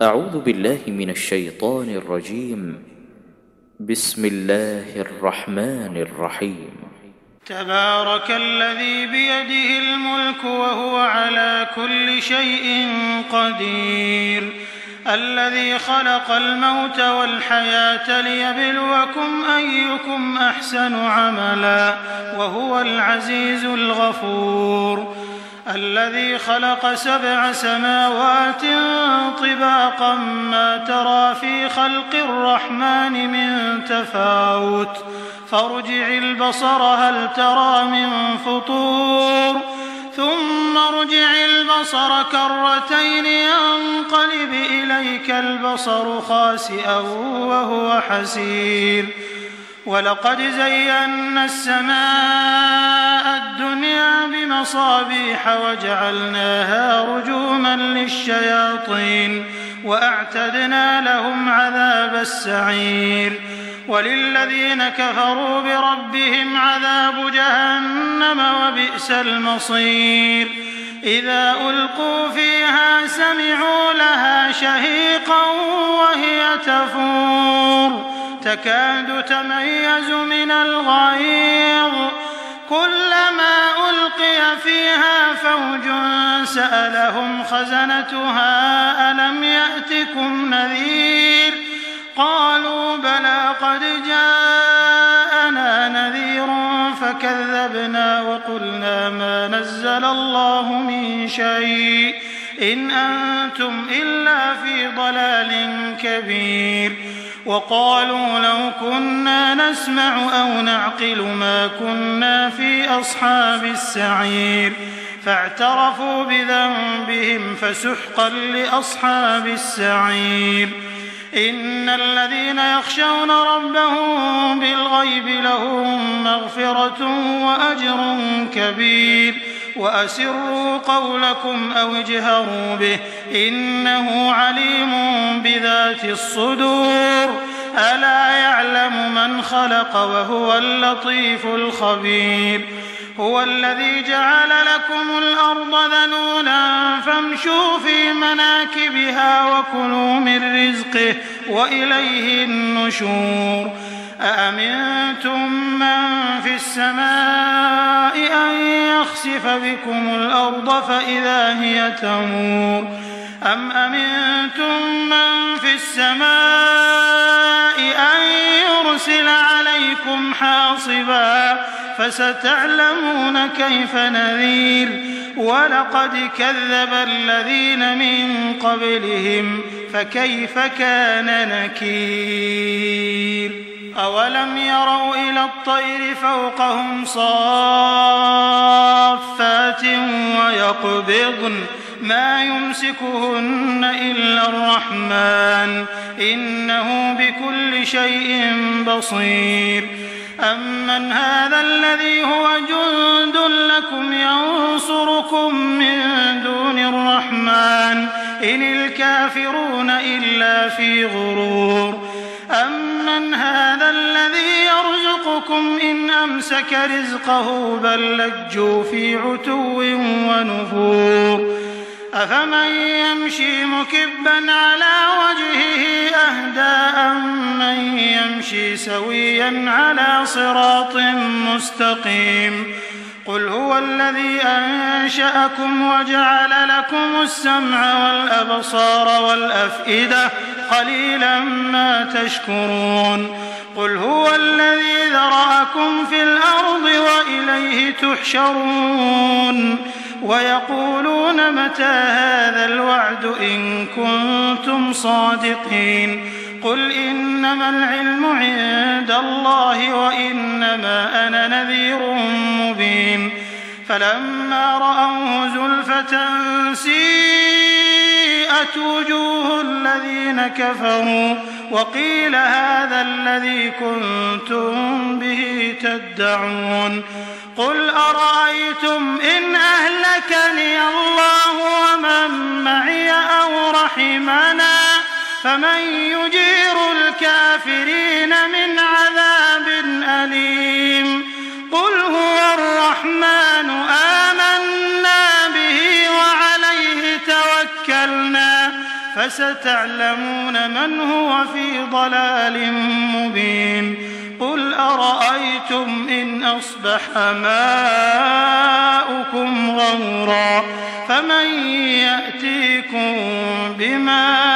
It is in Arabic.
أعوذ بالله من الشيطان الرجيم. بسم الله الرحمن الرحيم. تبارك الذي بيده الملك وهو على كل شيء قدير، الذي خلق الموت والحياة ليبلوكم أيكم أحسن عملا وهو العزيز الغفور، الذي خلق 7 سماوات طباقا ما ترى في خلق الرحمن من تفاوت، فارجع البصر هل ترى من فطور، ثم ارجع البصر كرتين ينقلب إليك البصر خاسئا وهو حسير. ولقد زينا السماء الدنيا بمصابيح وجعلناها رجوما للشياطين وأعتدنا لهم عذاب السعير. وللذين كفروا بربهم عذاب جهنم وبئس المصير. إذا ألقوا فيها سمعوا لها شهيقا وهي تفور تكاد تميز من الغيظ، كلما ألقي فيها فوج سألهم خزنتها ألم يأتكم نذير، قالوا بلى قد جاءنا نذير فكذبنا وقلنا ما نزل الله من شيء إن أنتم إلا في ضلال كبير. وقالوا لو كنا نسمع أو نعقل ما كنا في أصحاب السعير، فاعترفوا بذنبهم فسحقا لأصحاب السعير. إن الذين يخشون ربهم بالغيب لهم مغفرة وأجر كبير. وأسروا قولكم أو اجهروا به إنه عليم بذات الصدور، ألا يعلم من خلق وهو اللطيف الخبير. هو الذي جعل لكم الأرض ذلولا فامشوا في مناكبها وكلوا من رزقه وإليه النشور. أأمنتم من في السماء أن يخسف بكم الأرض فإذا هي تمور، أم أمنتم من في السماء أن يرسل عليكم حاصبا فستعلمون كيف نذير. ولقد كذب الذين من قبلهم فكيف كان نكير. أولم يروا إلى الطير فوقهم صافات ويقبضن ما يمسكهن إلا الرحمن إنه بكل شيء بصير. أمن هذا الذي هو جند لكم ينصركم من دون الرحمن إن الكافرون إلا في غرور. أمن هذا الذي يرزقكم إن أمسك رزقه بل لجوا في عتو ونفور. أفمن يمشي مكبا على وجهه أهدى أمن يمشي سويا على صراط مستقيم. قل هو الذي أنشأكم وجعل لكم السمع والأبصار والأفئدة قليلا ما تشكرون. قل هو الذي ذرأكم في الأرض وإليه تحشرون. ويقولون متى هذا الوعد إن كنتم صادقين. قل إنما العلم عند الله وإنما أنا نذير مبين. فلما رأوه زلفة سيئت وجوه الذين كفروا وقيل هذا الذي كنتم به تدعون. قل أرأيتم إن أهلكني الله ومن معي أو رحمنا فمن يجير الكافرين من عذاب أليم. قل هو الرحمن آمنا به وعليه توكلنا فستعلمون من هو في ضلال مبين قل أرأيتم إن أصبح ماؤكم غورا فمن يأتيكم بماء